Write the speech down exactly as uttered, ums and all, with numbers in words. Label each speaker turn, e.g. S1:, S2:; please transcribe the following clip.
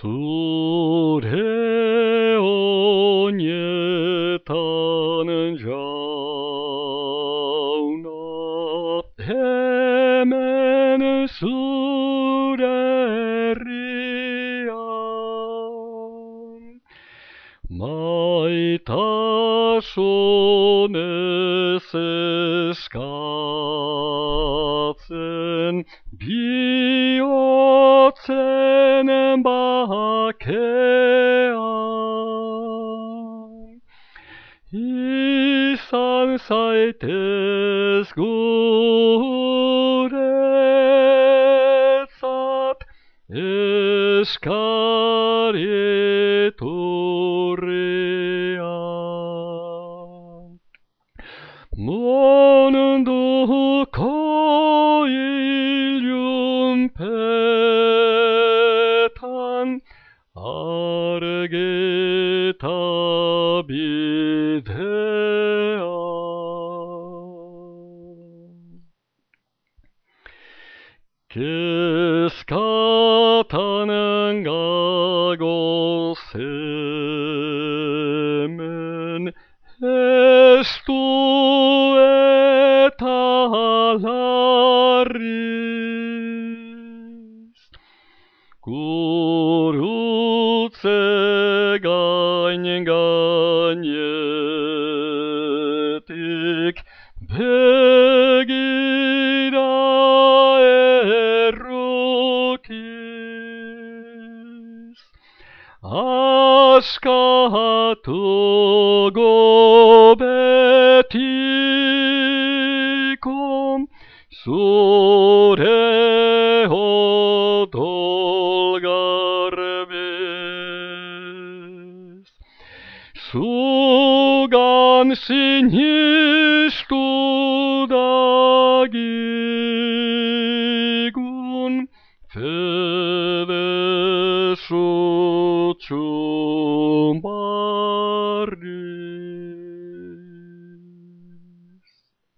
S1: 술에 온예 타는 자우나 헤매는 수레리야 Maitasones eskatzen bihotzen bakean izan zaitez guretzat eskariturrian munduko ilunpetan argita bidean kezkatan gagozemen estu eta larriz gurutze gainen gainetik begira errukiz askatu betiko zure odol garbiz zugan sinistu dagigun fede sutxumba